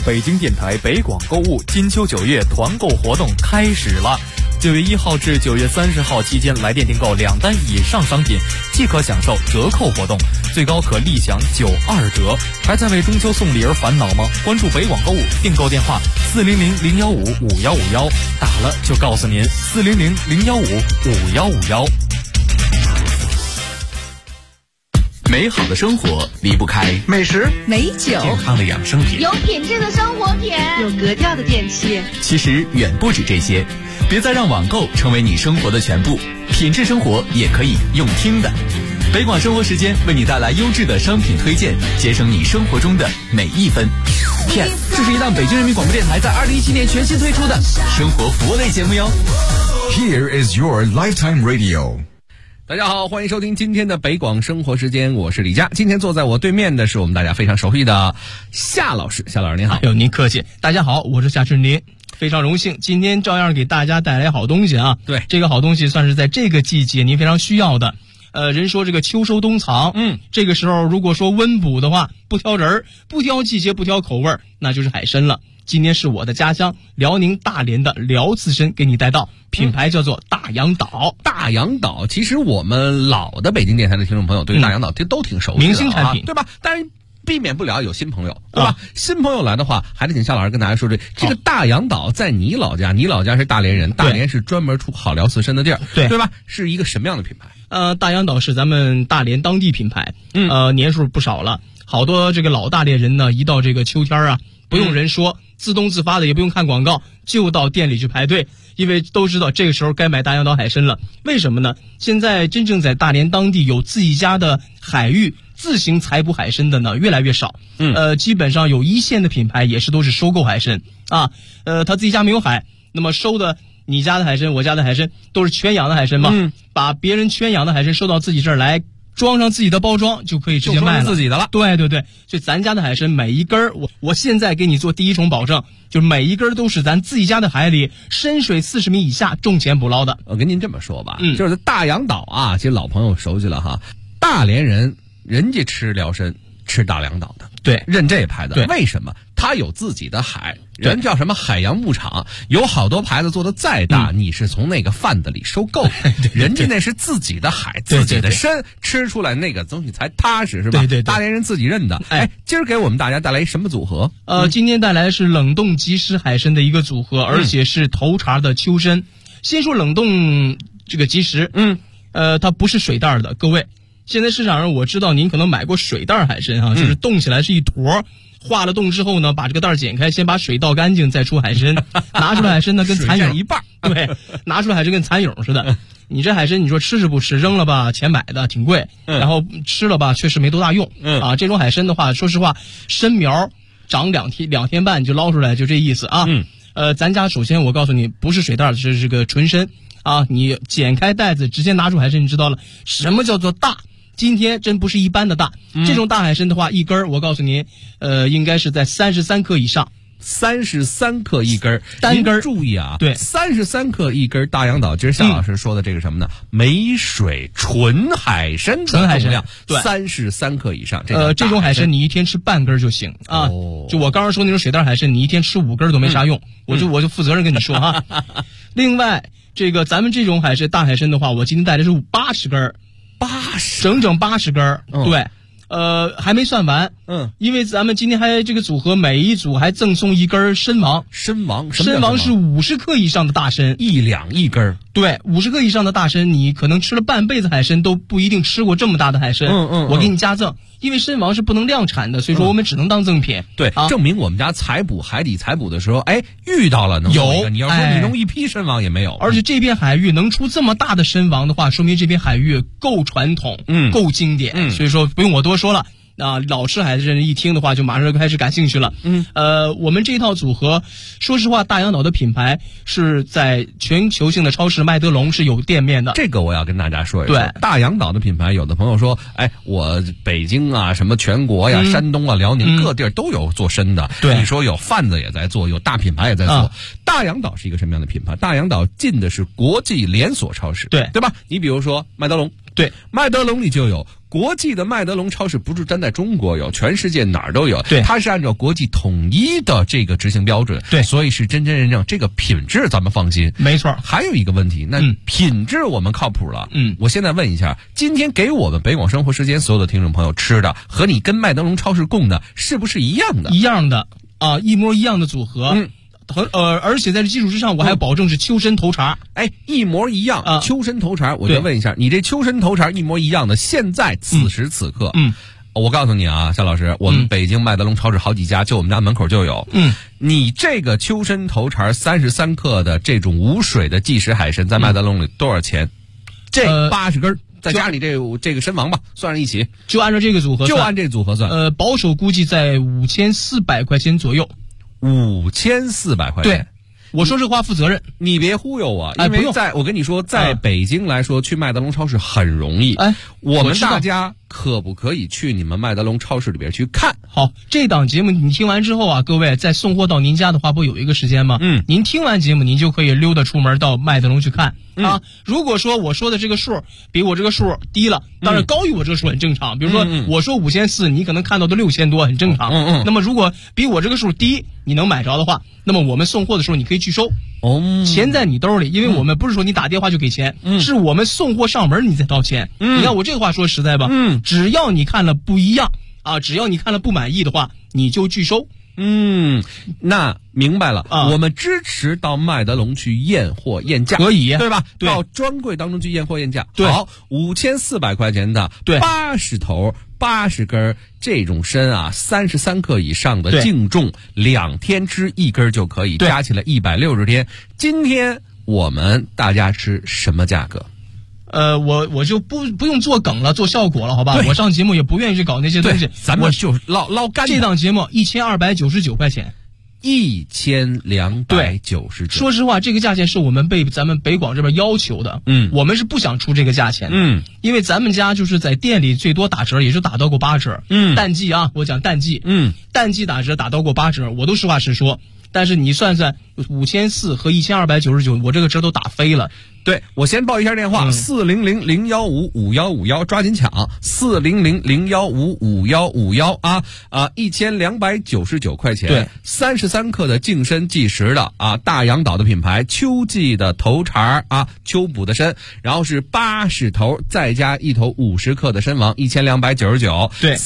北京电台北广购物金秋9月团购活动开始了。9月1号至9月30号期间，来电订购2单以上商品即可享受折扣活动，最高可立享92折。还在为中秋送礼而烦恼吗？关注北广购物，订购电话400-015-5151，打了就告诉您400-015-5151。 美好的生活离不开美食、 美酒、 健康的养生品， 有品质的生活品， 有格调的电器。 其实远不止这些，别再让网购成为你生活的全部，品质生活也可以用听的。北广生活时间为你带来优质的商品推荐，节省你生活中的每一分。Yes， 这是一档北京人民广播电台在2017年全新推出的生活服务类节目哟。 Here is your lifetime radio。 大家好，欢迎收听今天的北广生活时间，我是李佳。今天坐在我对面的是我们大家非常熟悉的夏老师。夏老师您好。 哎呦，您客气。大家好，我是夏春林，非常荣幸今天照样给大家带来好东西啊。 对， 这个好东西算是在这个季节您非常需要的。人说这个秋收冬藏，这个时候如果说温补的话，不挑人，不挑季节，不挑口味，那就是海参了。今天是我的家乡辽宁大连的辽刺参给你带到，品牌叫做大洋岛。 大洋岛，其实我们老的北京电台的听众朋友对大洋岛都挺熟悉的， 明星产品， 对吧？但是避免不了有新朋友，对吧？新朋友来的话，还得请夏老师跟大家说这个大洋岛在你老家，你老家是大连人，大连是专门出好辽刺参的地儿，对吧？是一个什么样的品牌？ 大洋岛是咱们大连当地品牌，年数不少了，好多这个老大连人呢，一到这个秋天啊，不用人说，自动自发的，也不用看广告，就到店里去排队，因为都知道这个时候该买大洋岛海参了。为什么呢？现在真正在大连当地有自己家的海域自行采捕海参的呢，越来越少。基本上有一线的品牌也是都是收购海参啊。他自己家没有海，那么收的你家的海参，我家的海参都是圈养的海参嘛，把别人圈养的海参收到自己这儿来，装上自己的包装就可以直接卖了， 自己的了。 对对对，所以咱家的海参每一根我现在给你做第一重保证，就是每一根都是咱自己家的海里深水40米以下种潜捕捞的。 我跟您这么说吧，就是大洋岛啊，其实老朋友熟悉了哈，大连人家吃辽参吃大洋岛的， 对， 认这牌子。 对， 为什么？他有自己的海，人叫什么海洋牧场，有好多牌子做的再大，你是从那个贩子里收购的，人家那是自己的海，自己的参，吃出来那个东西才踏实，是吧？ 对， 大连人自己认的。今儿给我们大家带来什么组合？ 今天带来是冷冻即食海参的一个组合，而且是头茬的秋参。先说冷冻这个即食，它不是水袋的，各位。现在市场上我知道您可能买过水袋海参就是冻起来是一坨，化了冻之后呢，把这个袋剪开，先把水倒干净，再出海参。拿出来海参呢，跟蚕蛹一半， 对，拿出来海参跟蚕蛹似的。你这海参，你说吃是不吃？扔了吧，钱买的挺贵，然后吃了吧，确实没多大用。这种海参的话，说实话，参苗长2天半你就捞出来，就这意思啊。咱家首先我告诉你，不是水袋，是这个纯参啊。你剪开袋子，直接拿出海参，你知道了什么叫做大。今天真不是一般的大，这种大海参的话，一根我告诉您，应该是在33克以上。 33克一根， 单根。 注意啊， 对 ，33克一根大洋岛。今儿夏老师说的这个什么呢？没水纯海参的重量， 对 ，33克以上。 这种海参你一天吃半根就行啊。就我刚刚说那种水袋海参，你一天吃5根都没啥用。我就负责任跟你说哈。另外，这个咱们这种海参大海参的话，我今天带的是80根。整整80根，对，还没算完，因为咱们今天还这个组合，每一组还赠送一根参王。参王是50克以上的大参 ，1两1根。 对，50克以上的大参，你可能吃了半辈子海参都不一定吃过这么大的海参。我给你加赠，因为参王是不能量产的，所以说我们只能当赠品。 对，证明我们家海底采捕的时候，遇到了能有一个。你要说你弄一批参王也没有。 而且这片海域能出这么大的参王的话，说明这片海域够传统，够经典。所以说不用我多说了。老吃海参人一听的话，就马上就开始感兴趣了。我们这一套组合，说实话，大洋岛的品牌是在全球性的超市麦德龙是有店面的。 这个我要跟大家说一说。对，大洋岛的品牌，有的朋友说，我北京啊，什么全国呀、山东啊、辽宁各地儿都有做参的。对，你说有贩子也在做，有大品牌也在做。大洋岛是一个什么样的品牌？大洋岛进的是国际连锁超市，对吧？你比如说麦德龙，对，麦德龙里就有国际的麦德龙超市不是单在中国有，全世界哪儿都有。 对， 它是按照国际统一的这个执行标准。 对， 所以是真真正正这个品质咱们放心。 没错。 还有一个问题，那品质我们靠谱了。我现在问一下，今天给我们北广生活时间所有的听众朋友吃的，和你跟麦德龙超市供的是不是一样的？ 一样的啊，一模一样的组合。而且在这基础之上，我还保证是秋参头茬。 一模一样啊！秋参头茬，我就问一下，你这秋参头茬一模一样的，现在此时此刻，我告诉你啊，夏老师，我们北京麦德龙超市好几家，就我们家门口就有。你这个秋参头茬33克的这种无水的即食海参，在麦德龙里多少钱？这80根。再加你这个参王吧，算上一起， 就按照这个组合算， 就按这组合算。 保守估计在5400块钱左右。 5400块钱。 对，我说这话负责任， 你别忽悠我。因为我跟你说，在北京来说，去麦德龙超市很容易。我们大家可不可以去你们麦德龙超市里边去看？ 好，这档节目你听完之后啊，各位在送货到您家的话，不有一个时间吗？您听完节目，您就可以溜达出门到麦德龙去看。如果说我说的这个数比我这个数低了，当然高于我这个数很正常。比如说我说5400，你可能看到的6000多，很正常。那么如果比我这个数低，你能买着的话，那么我们送货的时候你可以拒收。钱在你兜里，因为我们不是说你打电话就给钱，是我们送货上门你再掏钱。你看我这个话说实在吧，只要你看了不一样啊，只要你看了不满意的话，你就拒收。 那明白了我们支持到麦德龙去验货验价， 可以， 对吧？ 对， 到专柜当中去验货验价。 对， 好，5400块钱的，对，80头80根这种参啊，33克以上的净重，2天吃1根就可以，加起来160天。今天我们大家吃什么价格？ 我就不用做梗了，做效果了，好吧？我上节目也不愿意去搞那些东西， 咱们就捞干。 这档节目1299块钱 ，1299。 说实话，这个价钱是我们被咱们北广这边要求的。我们是不想出这个价钱的。因为咱们家就是在店里最多打折，也就打到过8折。淡季啊，我讲淡季。淡季打折打到过8折，我都实话实说。但是你算算5400和1299，我这个折都打飞了。 对，我先报一下电话，400-015-5151，抓紧抢，400-015-5151啊，1299块钱，对，33克的净参即食的啊，大洋岛的品牌秋季的头茬啊，秋补的参，然后是80头，再加1头50克的参王，1299， 对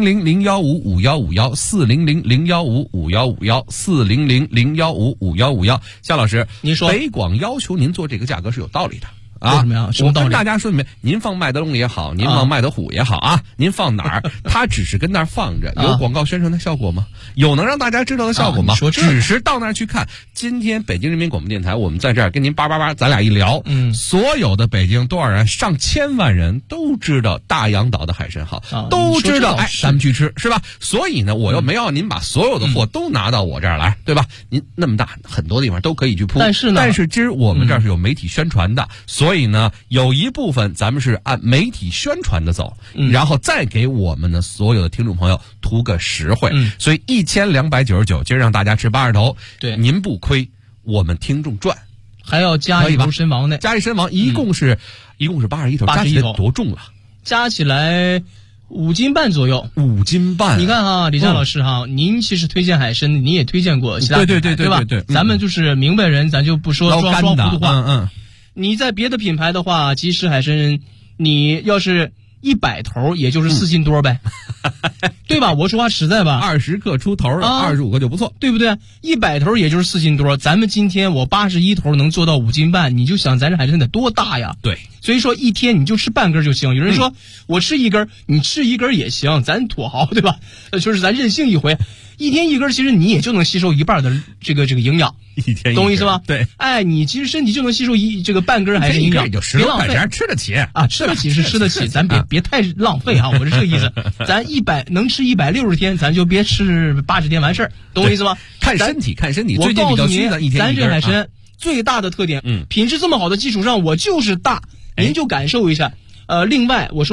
，400-015-5151，400-015-5151，400-015-5151。夏老师， 您说， 北广要求您做这个价格是有道理的。 为什么呀？ 我跟大家说明，您放麦德龙也好，您放麦德虎也好啊，您放哪儿，它只是跟那儿放着，有广告宣传的效果吗？有能让大家知道的效果吗？只是到那儿去看。今天北京人民广播电台，我们在这儿跟您叭，咱俩一聊，所有的北京多少人，上千万人都知道大洋岛的海参好，都知道，咱们去吃是吧？所以呢，我又没要您把所有的货都拿到我这儿来，对吧？您那么大，很多地方都可以去铺，但是今儿我们这儿是有媒体宣传的，所以呢，有一部分咱们是按媒体宣传的走，然后再给我们的所有的听众朋友图个实惠。所以1299，今儿让大家吃80头， 对， 您不亏，我们听众赚， 还要加一头参王呢， 加一参王，一共是81头，加起来多重了？ 加起来5斤半左右 ，5斤半。 你看哈，李佳老师哈，您其实推荐海参，您也推荐过其他品牌，对吧？咱们就是明白人，咱就不说装糊涂话。你在别的品牌的话，即食海参，你要是100头，也就是4斤多呗，对吧？我说话实在吧 ，20克出头，25个就不错， 对不对？100头也就是4斤多，咱们今天我81头能做到5斤半，你就想咱这海参得多大呀？ 对， 所以说一天你就吃半根就行。有人说我吃1根，你吃1根也行，咱土豪对吧？就是咱任性一回。一天1根，其实你也就能吸收1半的这个营养， 一天懂我意思吗？ 对， 你其实身体就能吸收这个半根还是营养， 别浪费，吃得起啊，吃得起是吃得起，咱别太浪费啊，我是这个意思。咱能吃160天，咱就别吃80天完事儿，懂我意思吗？ 看身体， 我告诉你，咱这海参最大的特点， 嗯， 品质这么好的基础上，我就是大，您就感受一下。另外我说一下，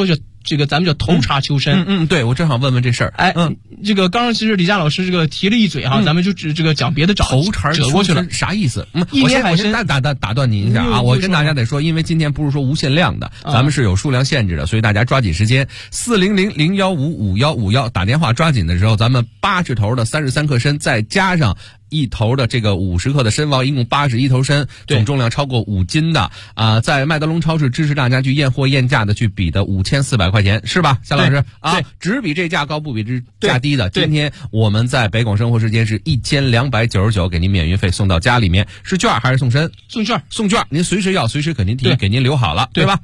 这个咱们叫头茬秋参。 对，我正好问问这事儿。 这个刚刚其实李佳老师这个提了一嘴咱们就这个讲别的头茬折过去了， 啥意思？ 一年海参打断您一下啊！我跟大家得说，因为今天不是说无限量的，咱们是有数量限制的，所以大家抓紧时间，400-015-5151打电话抓紧的时候，咱们80头的33克参，再加上1头的这个50克的参王，一共81头参，总重量超过5斤的在麦德龙超市支持大家去验货验价的去比的5400块钱，是吧，夏老师啊？只比这价高不比这价低的。今天我们在北广生活时间是1299，给您免运费送到家里面，是券还是送参？送券，您随时要随时肯定提，给您留好了，对吧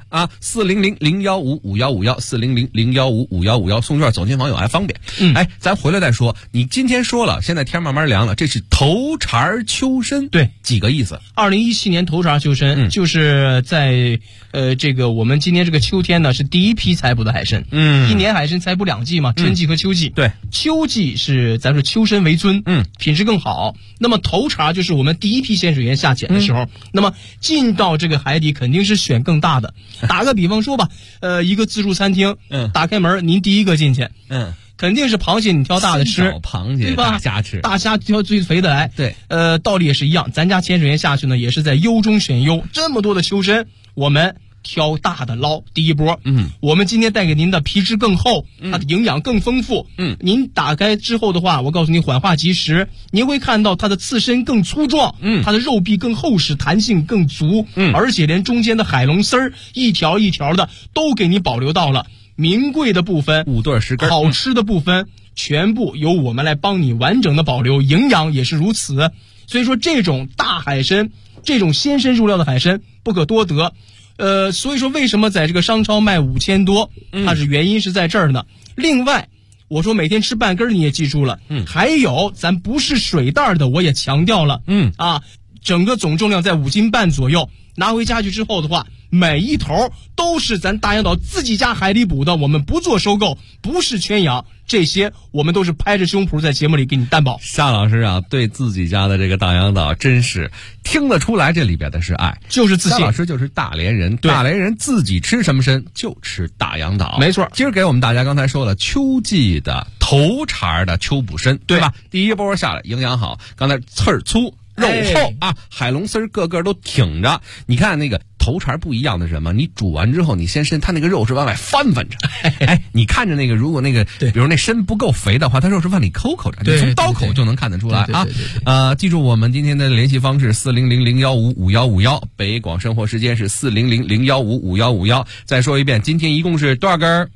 ？400-015-5151，400-015-5151，送券走亲访友还方便。咱回来再说。你今天说了，现在天慢慢凉了，这是头茬秋参， 对， 几个意思 ？2017年头茬秋参，就是在这个我们今年这个秋天呢，是第一批采捕的海参。一年海参采捕2季嘛，春季和秋季。对， 秋季是咱说秋参为尊，品质更好。那么头茬就是我们第一批咸水员下潜的时候，那么进到这个海底肯定是选更大的。打个比方说吧，一个自助餐厅，打开门，您第一个进去，肯定是螃蟹，你挑大的吃， 螃蟹，大虾吃， 大虾挑最肥的来。 对， 道理也是一样。咱家潜水员下去呢，也是在优中选优，这么多的秋参，我们挑大的捞。第一波，我们今天带给您的皮质更厚，它的营养更丰富。您打开之后的话，我告诉你缓化即食，您会看到它的刺身更粗壮，它的肉壁更厚实，弹性更足，而且连中间的海龙丝儿一条一条的都给你保留到了。名贵的部分 5对10根， 好吃的部分全部由我们来帮你完整的保留，营养也是如此。所以说这种大海参，这种鲜参入料的海参不可多得。所以说为什么在这个商超卖5000多，它是原因是在这儿呢。另外我说每天吃半根你也记住了，还有咱不是水袋的我也强调了，整个总重量在5斤半左右，拿回家去之后的话，每一头都是咱大洋岛自己家海里捕的，我们不做收购，不是圈养，这些我们都是拍着胸脯在节目里给你担保。 夏老师啊，对自己家的这个大洋岛真是听得出来，这里边的是爱， 就是自信。 夏老师就是大连人，大连人自己吃什么参就吃大洋岛， 没错。 今儿给我们大家刚才说了秋季的头茬的秋捕参，对吧？第一波下来营养好，刚才刺儿粗肉厚海龙丝个个都挺着。你看那个头茬不一样的是什么？你煮完之后，你先它那个肉是往外翻着。你看着那个，如果那个比如那参不够肥的话，它肉是往里抠着，你从刀口就能看得出来啊。记住我们今天的联系方式400-015-5151，北广生活时间是400-015-5151。再说一遍，今天一共是多少根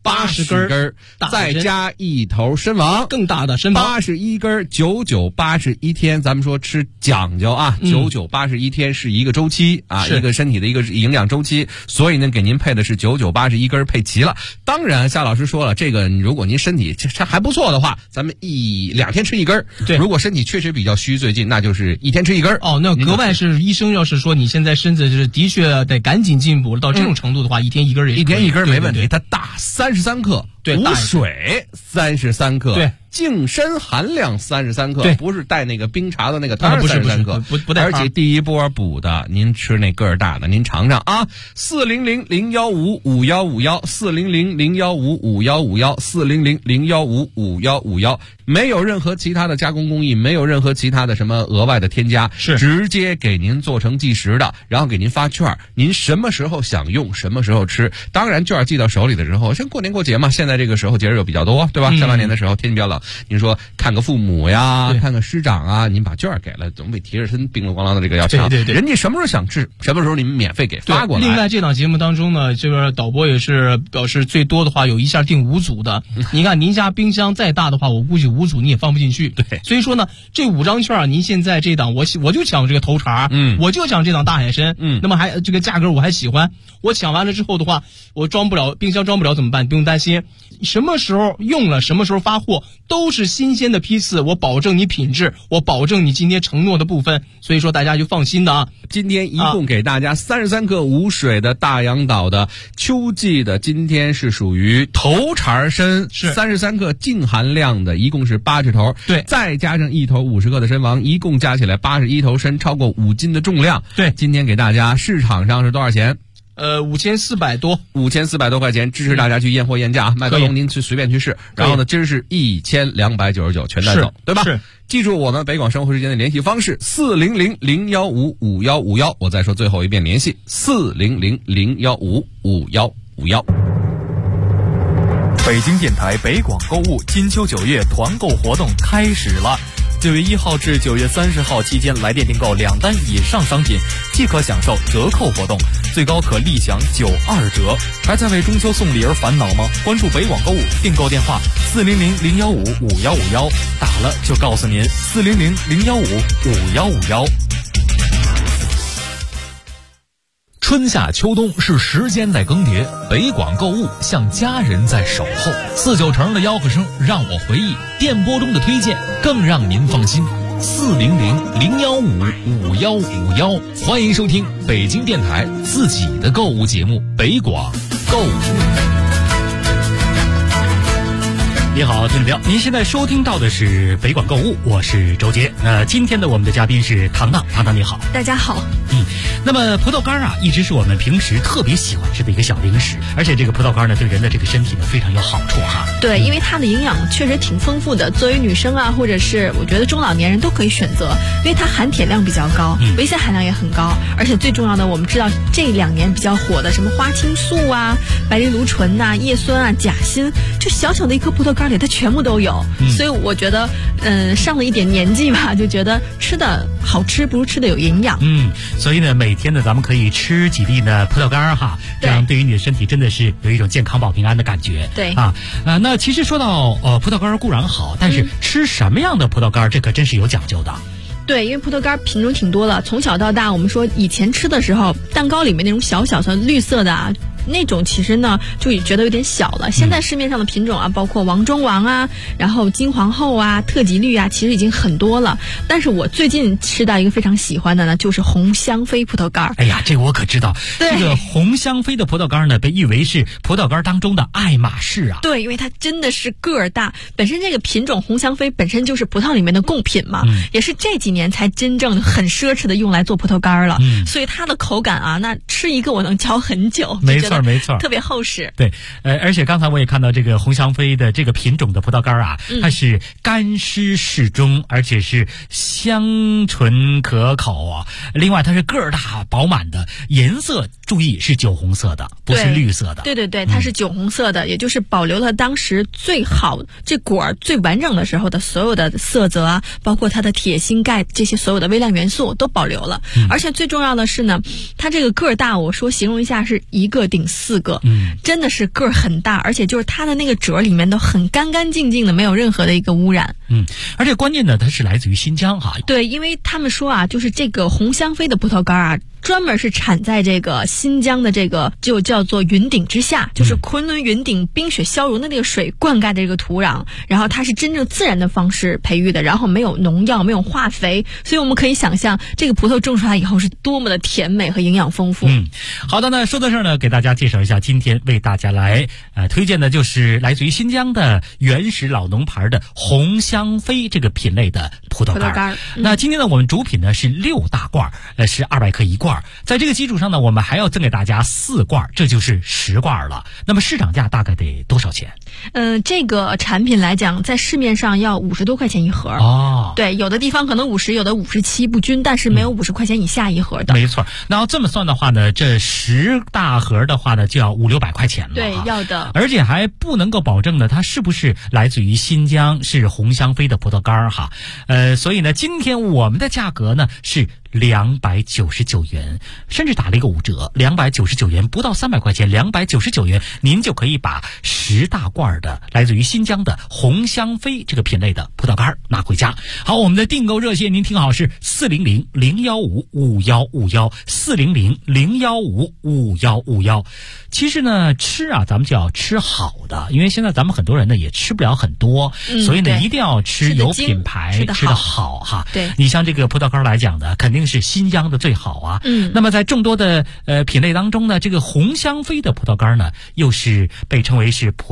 ？80根，再加1头参王， 更大的参王 ，81根，9981天。咱们说吃讲究啊，9981天是一个周期啊，一个身体的一个营养周期，所以呢，给您配的是9981根配齐了。当然，夏老师说了，这个如果您身体还不错的话，咱们2天吃1根。对，如果身体确实比较虚，最近那就是1天吃1根。 那格外是医生要是说你现在身子是的确得赶紧进补到这种程度的话，1天1根也 1天1根没问题。它大33克，无水33克， 对， 净参含量33克， 对， 不是带那个冰茶的那个汤33克， 不带。 而且第一波补的，您吃那个儿大的，您尝尝啊！400-015-5151，400-015-5151，400-015-5151，没有任何其他的加工工艺，没有任何其他的什么额外的添加， 是直接给您做成即食的，然后给您发券，您什么时候想用什么时候吃。当然券寄到手里的时候，像过年过节嘛，现在这个时候节日又比较多，对吧？下半年的时候天气比较冷，您说看个父母呀，看个师长啊，您把券给了，总比提着身叮了咣啷的这个要强。 对， 人家什么时候想吃，什么时候你们免费给发过来。 另外这档节目当中呢，这个导播也是表示最多的话有一下订5组的。你看您家冰箱再大的话，我估计5组你也放不进去。 对， 所以说呢，这5张券您现在这档我就抢这个头茬，我就抢这档大海参，那么还这个价格我还喜欢。我抢完了之后的话，我冰箱装不了怎么办？不用担心，什么时候用了什么时候发货，都是新鲜的批次，我保证你品质，我保证你今天承诺的部分，所以说大家就放心的啊。 今天一共给大家33克无水的大洋岛的秋季的，今天是属于头茬参， 是 33克净含量的，一共是80头， 对， 再加上1头50克的参王，一共加起来81头参，超过5斤的重量。 对， 今天给大家市场上是多少钱？ 5400多 ，5400多块钱，支持大家去验货验价，麦德龙您去随便去试，然后呢，今儿是1299全带走，对吧？ 是。 记住我们北广生活时间的联系方式400-015-5151，我再说最后一遍联系400-015-5151。 北京电台北广购物金秋9月团购活动开始了。9月1号至9月30号期间，来电订购2单以上商品即可享受折扣活动，最高可立享92折。还在为中秋送礼而烦恼吗？关注北广购物订购电话400-015-5151，打了就告诉您400-015-5151。 春夏秋冬是时间在更迭，北广购物像家人在守候。49成的吆喝声让我回忆，电波中的推荐更让您放心。400-015-5151，欢迎收听北京电台自己的购物节目北广购物。 你好，听众朋友，您现在收听到的是北广购物，我是周杰。今天的我们的嘉宾是糖糖，糖糖你好。 大家好。 那么葡萄干啊，一直是我们平时特别喜欢吃的一个小零食，而且这个葡萄干呢，对人的这个身体呢非常有好处哈。 对，因为它的营养确实挺丰富的，作为女生啊，或者是我觉得中老年人都可以选择，因为它含铁量比较高，维 C 含量也很高，而且最重要的，我们知道这2年比较火的什么花青素啊、白藜芦醇呐、叶酸啊、钾锌，就小小的一颗葡萄干里它全部都有，所以我觉得，上了一点年纪吧，就觉得吃的好吃不如吃的有营养。 所以呢，每天呢，咱们可以吃几粒呢葡萄干哈，这样对于你的身体真的是有一种健康保平安的感觉。 对那其实说到葡萄干固然好，但是吃什么样的葡萄干，这可真是有讲究的。 对，因为葡萄干品种挺多了，从小到大，我们说以前吃的时候，蛋糕里面那种小小的绿色的啊。那种其实呢就觉得有点小了，现在市面上的品种啊，包括王中王啊，然后金皇后啊、特级绿啊，其实已经很多了。但是我最近吃到一个非常喜欢的呢，就是红香妃葡萄干。 哎呀，这个我可知道。这个红香妃的葡萄干呢，被誉为是葡萄干当中的爱马仕啊。 对，因为它真的是个儿大，本身这个品种红香妃本身就是葡萄里面的贡品嘛，也是这几年才真正很奢侈的用来做葡萄干了。所以它的口感啊，那吃一个我能嚼很久。 没错。 特别厚实。 对，而且刚才我也看到这个红香妃的这个品种的葡萄干啊，它是干湿适中，而且是香醇可口啊。另外它是个儿大饱满的，颜色注意是酒红色的，不是绿色的。 对，它是酒红色的，也就是保留了当时最好这果最完整的时候的所有的色泽啊，包括它的铁锌钙这些所有的微量元素都保留了。而且最重要的是呢，它这个个儿大，我说形容一下是1个顶4个。真的是个儿很大，而且就是它的那个褶里面都很干干净净的，没有任何的一个污染。 而且关键呢，它是来自于新疆哈。 对，因为他们说啊，就是这个红香妃的葡萄干啊，专门是产在这个新疆的这个就叫做云顶之下，就是昆仑云顶冰雪消融的那个水灌溉的这个土壤，然后它是真正自然的方式培育的，然后没有农药，没有化肥，所以我们可以想象这个葡萄种出来以后是多么的甜美和营养丰富。 好的呢，说到这儿呢，给大家介绍一下，今天为大家来推荐的就是来自于新疆的原始老农牌的红香妃这个品类的葡萄干。那今天呢，我们主品呢是6大罐，是200克1罐。在这个基础上呢，我们还要赠给大家4罐，这就是10罐了。那么市场价大概得多少钱？ 这个产品来讲，在市面上要50多块钱一盒。对，有的地方可能50，有的57不均，但是没有50块钱以下一盒的。 没错。然后这么算的话呢，这10大盒的话呢，就要500-600块钱了。 对，要的。 而且还不能够保证呢，它是不是来自于新疆，是红香妃的葡萄干哈。所以呢，今天我们的价格呢是299元，甚至打了一个5折，299元，不到300块钱，299元，您就可以把10大罐的来自于新疆的红香妃这个品类的葡萄干拿回家。好，我们的订购热线您听好是400-015-5151 400-015-5151。其实呢，吃啊，咱们就要吃好的，因为现在咱们很多人呢也吃不了很多，所以呢一定要吃有品牌，吃得好哈。 对， 你像这个葡萄干来讲的，肯定是新疆的最好啊。那么在众多的品类当中呢，这个红香妃的葡萄干呢，又是被称为是葡萄干当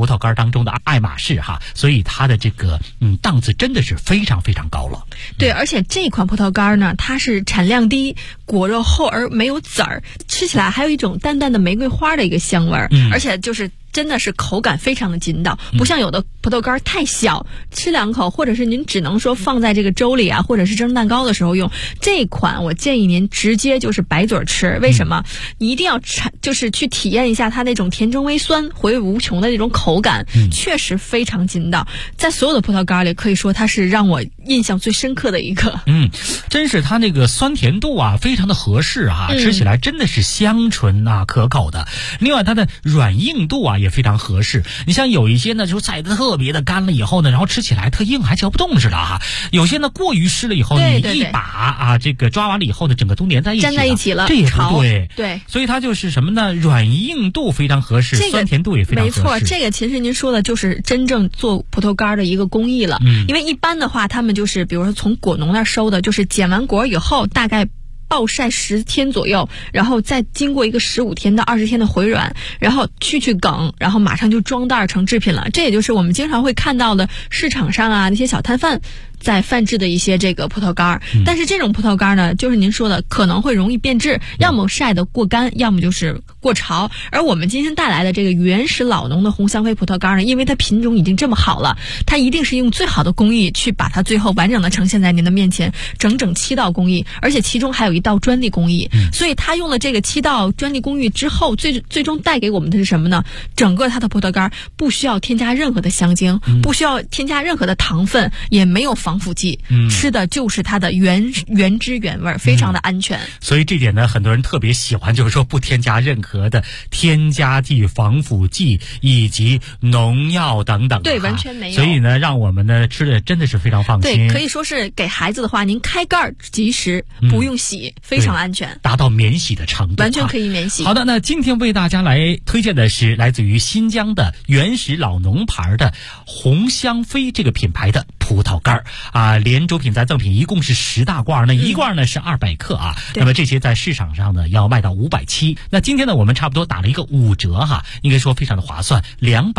当中的爱马仕哈，所以它的这个档次真的是非常非常高了。 对，而且这款葡萄干呢，它是产量低，果肉厚而没有籽儿，吃起来还有一种淡淡的玫瑰花的一个香味儿，而且就是真的是口感非常的筋道，不像有的葡萄干太小，吃两口，或者是您只能说放在这个粥里啊，或者是蒸蛋糕的时候用。这款我建议您直接就是白嘴吃，为什么？你一定要就是去体验一下它那种甜中微酸、回味无穷的那种口感，确实非常筋道。在所有的葡萄干里，可以说它是让我印象最深刻的一个。 真是它那个酸甜度啊，非常的合适啊，吃起来真的是香醇啊，可口的。另外它的软硬度啊也非常合适。你像有一些呢，就晒得特别的干了以后呢，然后吃起来特硬，还嚼不动似的哈。有些呢过于湿了以后，你一把啊这个抓完了以后呢，整个都粘在一起了， 粘在一起了， 这也不对。 对， 所以它就是什么呢？软硬度非常合适，酸甜度也非常合适。 没错，这个其实您说的就是真正做葡萄干的一个工艺了。因为一般的话，他们就是比如说从果农那收的，就是剪完果以后大概暴晒10天左右，然后再经过一个15天到20天的回软，然后去梗，然后马上就装袋成制品了。这也就是我们经常会看到的市场上啊那些小摊贩在贩制的一些这个葡萄干。但是这种葡萄干呢，就是您说的可能会容易变质，要么晒得过干，要么就是过潮。而我们今天带来的这个原始老农的红香妃葡萄干呢，因为它品种已经这么好了，它一定是用最好的工艺去把它最后完整的呈现在您的面前，整7道工艺，而且其中还有1道专利工艺。所以它用了这个7道专利工艺之后，最终带给我们的是什么呢？整个它的葡萄干不需要添加任何的香精，不需要添加任何的糖分，也没有防腐剂，吃的就是它的原汁原味，非常的安全。 所以这点呢，很多人特别喜欢，就是说不添加任何的添加剂、防腐剂以及农药等等。 对，完全没有。 所以呢，让我们呢吃的真的是非常放心。 对，可以说是给孩子的话，您开盖即食，不用洗，非常安全， 达到免洗的程度， 完全可以免洗。 好的，那今天为大家来推荐的是来自于新疆的原始老农牌的红香妃这个品牌的葡萄干啊，连主品再赠品一共是10大罐，那一罐呢是200克啊。那么这些在市场上呢要卖到570。那今天呢我们差不多打了一个5折哈，应该说非常的划算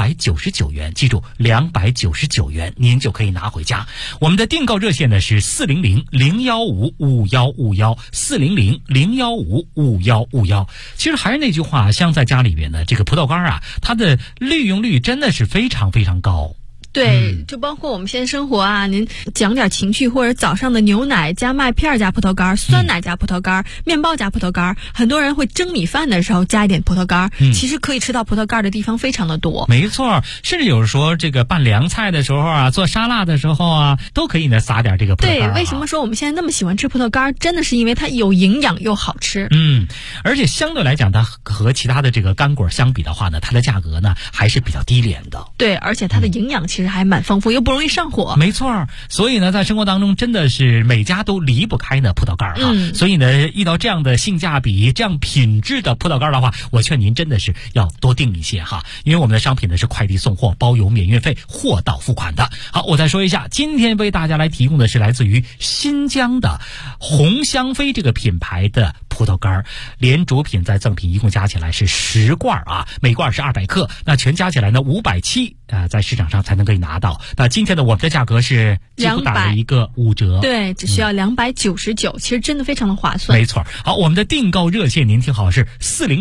，299元，记住299元您就可以拿回家。我们的订购热线呢是400-015-5151，400-015-5151。其实还是那句话，像在家里边呢，这个葡萄干啊，它的利用率真的是非常非常高。 对，就包括我们现在生活啊，您讲点情趣，或者早上的牛奶加麦片加葡萄干，酸奶加葡萄干，面包加葡萄干，很多人会蒸米饭的时候加一点葡萄干，其实可以吃到葡萄干的地方非常的多。 没错，甚至有时候这个拌凉菜的时候啊，做沙拉的时候啊，都可以呢撒点这个葡萄干。 对，为什么说我们现在那么喜欢吃葡萄干？真的是因为它有营养又好吃。 而且相对来讲，它和其他的这个干果相比的话呢，它的价格呢还是比较低廉的。 对，而且它的营养其实还蛮丰富，又不容易上火。 没错，所以呢，在生活当中真的是每家都离不开呢葡萄干啊。所以呢，遇到这样的性价比、这样品质的葡萄干的话，我劝您真的是要多订一些哈，因为我们的商品呢是快递送货，包邮免运费，货到付款的。好，我再说一下，今天为大家来提供的是来自于新疆的红香妃这个品牌的葡萄干，连主品再赠品一共加起来是10罐啊，每罐是200克，那全加起来呢570在市场上才能可以拿到。那今天的我们的价格是几乎打了一个5折， 对，只需要299，其实真的非常的划算。 没错。好，我们的订购热线您听好是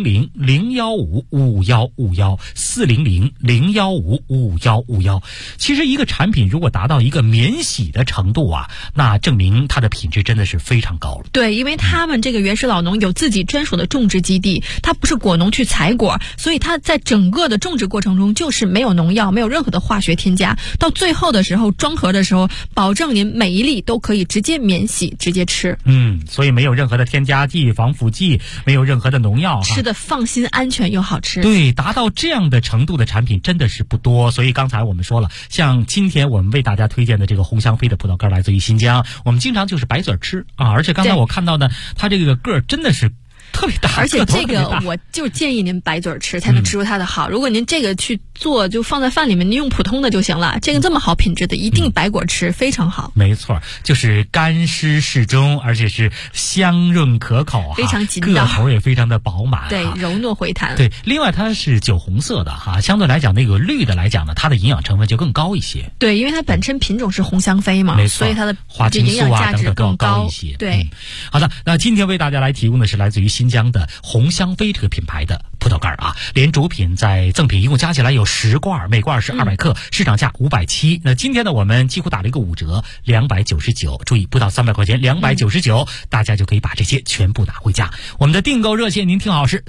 400-015-5151，400-015-5151。其实一个产品如果达到一个免洗的程度啊，那证明它的品质真的是非常高了。 对，因为他们这个原始老农有自己专属的种植基地，它不是果农去采果，所以它在整个的种植过程中就是没有农药，没有任何的化学添加，到最后的时候装盒的时候，保证您每一粒都可以直接免洗直接吃。 所以没有任何的添加剂、防腐剂，没有任何的农药， 吃的放心、安全又好吃。 对，达到这样的程度的产品真的是不多。所以刚才我们说了，像今天我们为大家推荐的这个红香妃的葡萄干来自于新疆，我们经常就是白嘴吃啊，而且刚才我看到呢，它这个个真的是特别大。 而且这个我就建议您白嘴吃才能吃出它的好。如果您这个去做，就放在饭里面，您用普通的就行了。这个这么好品质的，一定白果吃，非常好。 没错，就是干湿适中，而且是香润可口， 非常筋道， 个头也非常的饱满， 对，柔糯回弹。 对，另外它是酒红色的哈，相对来讲那个绿的来讲呢，它的营养成分就更高一些。 对，因为它本身品种是红香妃嘛， 没错， 所以它的花青素啊等等更高一些。 对， 好的，那今天为大家来提供的是来自于新疆的红香妃这个品牌的葡萄干啊，连主品在赠品一共加起来有10罐，每罐是200克，市场价570。那今天呢，我们几乎打了一个5折，299，注意不到300块钱，299，大家就可以把这些全部拿回家。我们的订购热线您听好是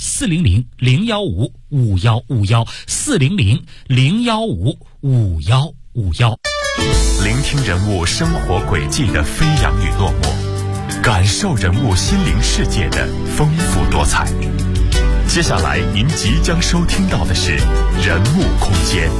400-015-5151，400-015-5151。 聆听人物生活轨迹的飞扬与落寞，感受人物心灵世界的丰富多彩。接下来您即将收听到的是人物空间。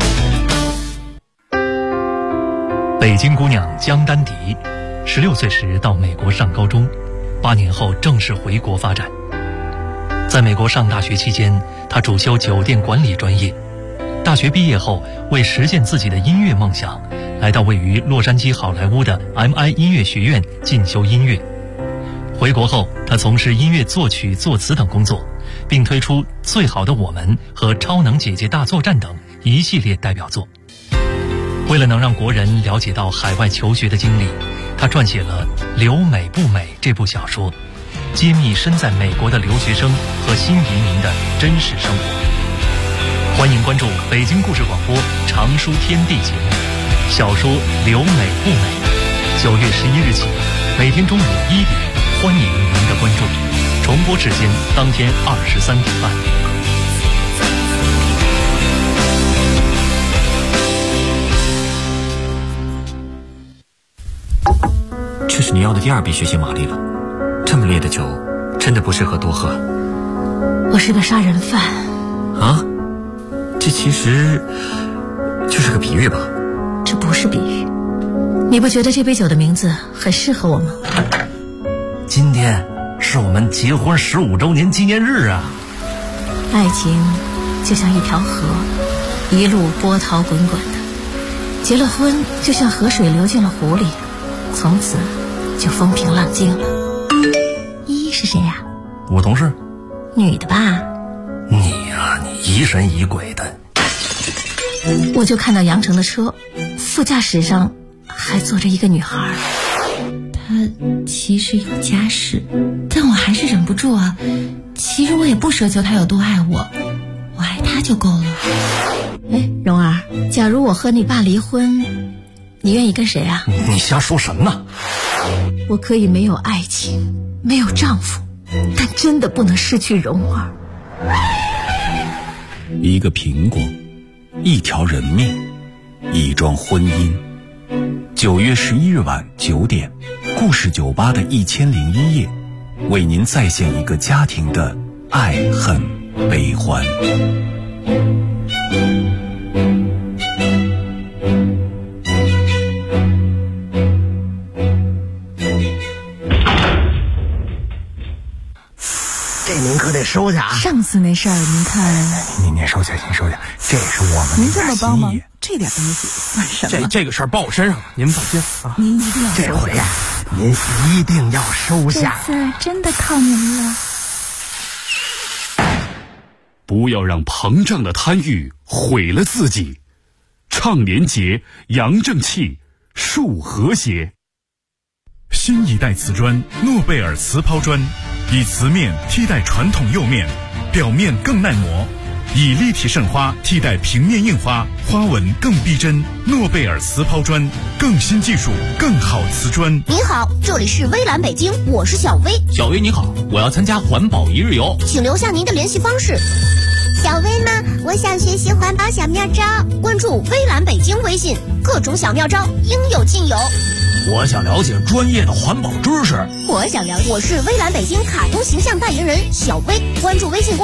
北京姑娘江丹迪，16岁时到美国上高中，8年后正式回国发展。在美国上大学期间，她主修酒店管理专业。大学毕业后，为实现自己的音乐梦想，来到位于洛杉矶好莱坞的 MI 音乐学院进修音乐。回国后，她从事音乐作曲、作词等工作，并推出《最好的我们》和《超能姐姐大作战》等一系列代表作。为了能让国人了解到海外求学的经历，她撰写了《留美不美》这部小说，揭秘身在美国的留学生和新移民的真实生活。欢迎关注北京故事广播常书天地节目小说《留美不美》，9月11日起，每天中午1点，欢迎您的关注。重播时间当天23点半。 这是你要的第2笔血腥玛丽了，这么烈的酒真的不适合多喝。 我是个杀人犯啊，这其实就是个比喻吧？ 这不是比喻，你不觉得这杯酒的名字很适合我吗？ 今天是我们结婚15周年纪念日啊！ 爱情就像一条河，一路波涛滚滚的，结了婚就像河水流进了湖里，从此就风平浪静了。依依是谁呀？ 我同事。 女的吧？ 你呀，你疑神疑鬼的。 我就看到杨成的车，副驾驶上还坐着一个女孩。她其实有家室，但我还是忍不住啊。其实我也不奢求她有多爱我，我爱她就够了。哎，蓉儿，假如我和你爸离婚，你愿意跟谁啊？ 你瞎说什么呢？ 我可以没有爱情，没有丈夫，但真的不能失去蓉儿。 一个苹果，一条人命，一桩婚姻。9月11日晚9点，故事酒吧的1001夜，为您再现一个家庭的爱恨悲欢。 这您可得收下啊！ 上次那事儿您看， 您收下，您收下，这是我们您这么帮忙，这点东西算什么？ 这个事儿报我身上了，您放心啊！ 您一定要收下， 这回呀，您一定要收下。 这次真的靠您了。 不要让膨胀的贪欲毁了自己。倡廉洁，扬正气，树和谐。 新一代瓷砖诺贝尔瓷抛砖，以瓷面替代传统釉面，表面更耐磨，以立体渗花替代平面印花，花纹更逼真。诺贝尔瓷抛砖，更新技术，更好瓷砖。 您好，这里是微蓝北京，我是小薇。 小薇你好，我要参加环保1日游， 请留下您的联系方式。小薇呢？我想学习环保小妙招，关注微蓝北京微信，各种小妙招应有尽有。 我想了解专业的环保知识。 我想了解，我是微蓝北京卡通形象代言人小薇，关注微信公